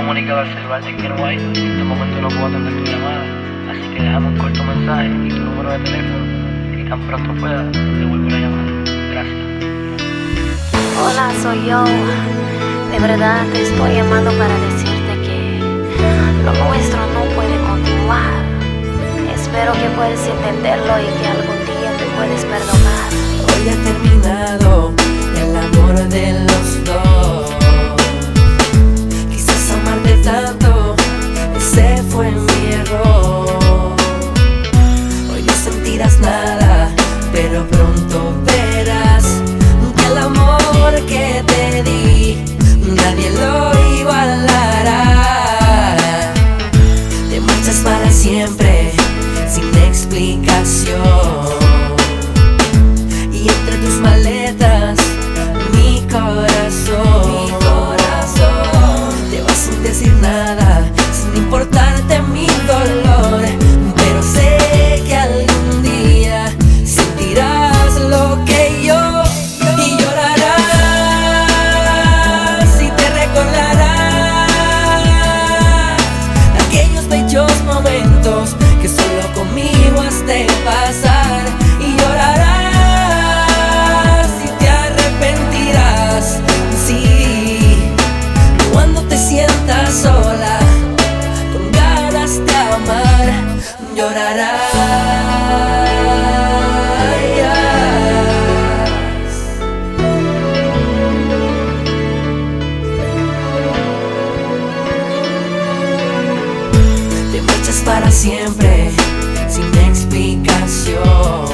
comunicado al celular de Ken White. En este momento no puedo atender tu llamada, así que déjame un corto mensaje y tu número de teléfono y tan pronto pueda te devuelvo la llamada. Gracias. Hola, soy yo. De verdad te estoy llamando para decirte que lo nuestro no puede continuar. Espero que puedas entenderlo y que algún día te puedes perdonar. Hoy ha terminado el amor de los dos. Quizás amarte tanto, ese fue mi error. Hoy no sentirás nada, pero pronto verás que el amor que te di nadie lo igualará. Te marchas para siempre sin explicación, y entre tus maletas mi corazón te vas sin decir nada, sin importarte mi dolor. Pero sé que algún día sentirás lo que yo, y llorarás y te recordarás aquellos bellos momentos que solo conmigo has de pasar. Y llorarás y te arrepentirás, sí, cuando te sientas sola con ganas de amar. Llorarás. Te marchas para siempre sin explicación,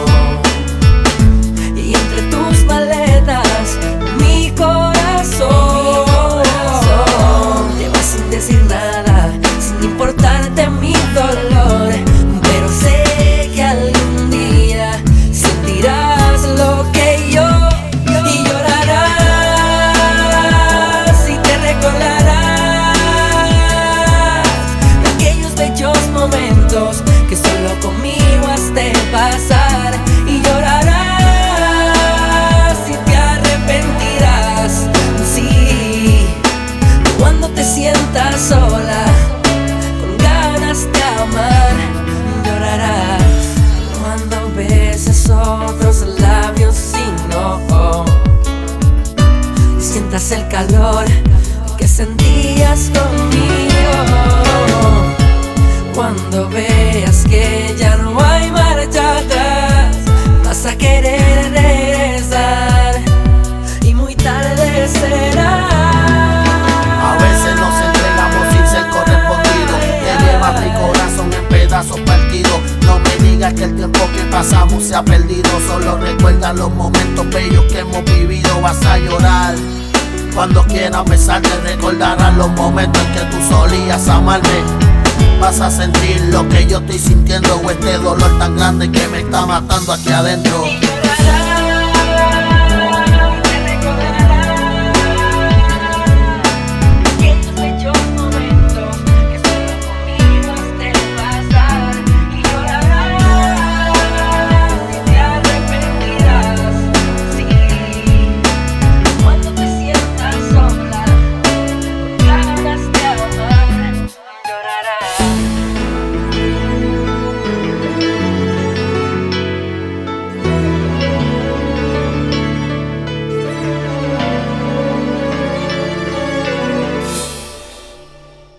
y entre tus maletas mi corazón te vas sin decir nada, sin importarte mi dolor. Pero sé que algún día sentirás lo que yo, y llorarás y te recordarás aquellos bellos momentos que solo conmigo has de pasar. Y llorarás y te arrepentirás, sí, cuando te sientas sola con ganas de amar. Llorarás cuando beses otros labios y no sientas el calor que sentías conmigo. Cuando veas que ya no hay marcha atrás, vas a querer regresar y muy tarde será. A veces nos entregamos sin ser correspondidos, te llevas mi corazón en pedazos partidos. No me digas que el tiempo que pasamos se ha perdido, solo recuerda los momentos bellos que hemos vivido. Vas a llorar cuando quieras besarte, recordarás los momentos en que tú solías amarme. Vas a sentir lo que yo estoy sintiendo, o este dolor tan grande que me está matando aquí adentro.